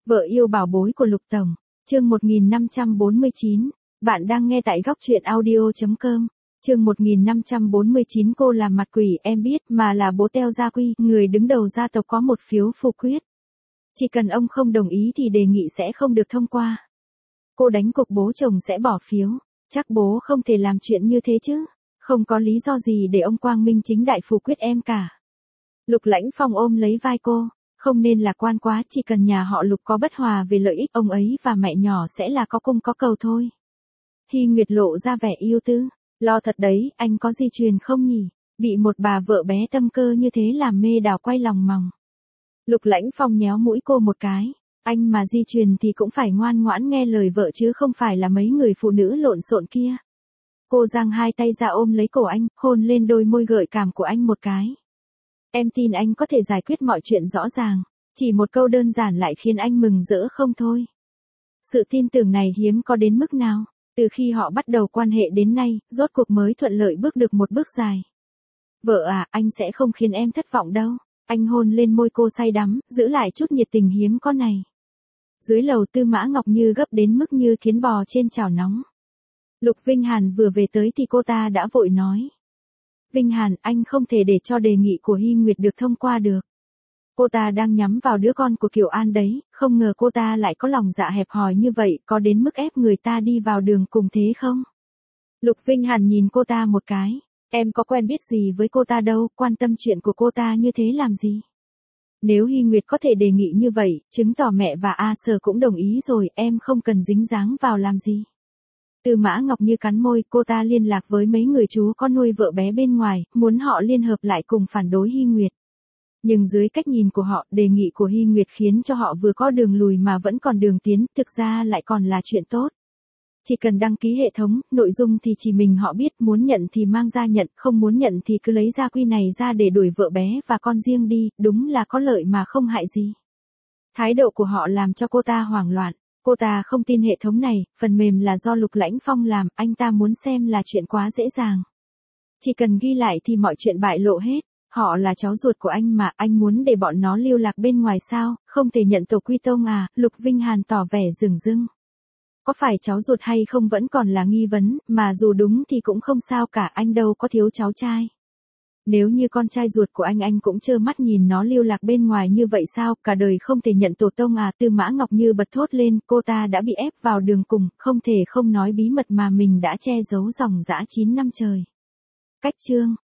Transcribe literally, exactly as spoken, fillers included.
Vợ yêu bảo bối của Lục Tổng, chương một nghìn năm trăm bốn mươi chín, bạn đang nghe tại góc truyện audio.com, chương một nghìn năm trăm bốn mươi chín cô là mặt quỷ em biết mà là bố Teo Gia Quy, người đứng đầu gia tộc có một phiếu phủ quyết. Chỉ cần ông không đồng ý thì đề nghị sẽ không được thông qua. Cô đánh cuộc bố chồng sẽ bỏ phiếu, chắc bố không thể làm chuyện như thế chứ, không có lý do gì để ông quang minh chính đại phủ quyết em cả. Lục Lãnh Phong ôm lấy vai cô. Không nên lạc quan quá, chỉ cần nhà họ Lục có bất hòa về lợi ích, ông ấy và mẹ nhỏ sẽ là có cung có cầu thôi. Hy Nguyệt lộ ra vẻ yêu tư, lo thật đấy, anh có di truyền không nhỉ? Bị một bà vợ bé tâm cơ như thế làm mê đào quay lòng mòng. Lục Lãnh Phong nhéo mũi cô một cái, anh mà di truyền thì cũng phải ngoan ngoãn nghe lời vợ chứ không phải là mấy người phụ nữ lộn xộn kia. Cô giang hai tay ra ôm lấy cổ anh, hôn lên đôi môi gợi cảm của anh một cái. Em tin anh có thể giải quyết mọi chuyện rõ ràng, chỉ một câu đơn giản lại khiến anh mừng rỡ không thôi. Sự tin tưởng này hiếm có đến mức nào, từ khi họ bắt đầu quan hệ đến nay, rốt cuộc mới thuận lợi bước được một bước dài. Vợ à, anh sẽ không khiến em thất vọng đâu. Anh hôn lên môi cô say đắm, giữ lại chút nhiệt tình hiếm có này. Dưới lầu Tư Mã Ngọc Như gấp đến mức như kiến bò trên chảo nóng. Lục Vinh Hàn vừa về tới thì cô ta đã vội nói. Vinh Hàn, anh không thể để cho đề nghị của Hy Nguyệt được thông qua được. Cô ta đang nhắm vào đứa con của Kiều An đấy, không ngờ cô ta lại có lòng dạ hẹp hòi như vậy, có đến mức ép người ta đi vào đường cùng thế không? Lục Vinh Hàn nhìn cô ta một cái, em có quen biết gì với cô ta đâu, quan tâm chuyện của cô ta như thế làm gì? Nếu Hy Nguyệt có thể đề nghị như vậy, chứng tỏ mẹ và A Sở cũng đồng ý rồi, em không cần dính dáng vào làm gì. Tư Mã Ngọc Như cắn môi, cô ta liên lạc với mấy người chú có nuôi vợ bé bên ngoài, muốn họ liên hợp lại cùng phản đối Hy Nguyệt. Nhưng dưới cách nhìn của họ, đề nghị của Hy Nguyệt khiến cho họ vừa có đường lùi mà vẫn còn đường tiến, thực ra lại còn là chuyện tốt. Chỉ cần đăng ký hệ thống, nội dung thì chỉ mình họ biết, muốn nhận thì mang ra nhận, không muốn nhận thì cứ lấy gia quy này ra để đuổi vợ bé và con riêng đi, đúng là có lợi mà không hại gì. Thái độ của họ làm cho cô ta hoảng loạn. Cô ta không tin hệ thống này, phần mềm là do Lục Lãnh Phong làm, anh ta muốn xem là chuyện quá dễ dàng. Chỉ cần ghi lại thì mọi chuyện bại lộ hết, họ là cháu ruột của anh mà, anh muốn để bọn nó lưu lạc bên ngoài sao, không thể nhận tổ quy tông à, Lục Vinh Hàn tỏ vẻ dửng dưng. Có phải cháu ruột hay không vẫn còn là nghi vấn, mà dù đúng thì cũng không sao cả, anh đâu có thiếu cháu trai. Nếu như con trai ruột của anh anh cũng trơ mắt nhìn nó lưu lạc bên ngoài như vậy sao, cả đời không thể nhận tổ tông à, Tư Mã Ngọc Như bật thốt lên, cô ta đã bị ép vào đường cùng, không thể không nói bí mật mà mình đã che giấu dòng dã chín năm trời. Cách chương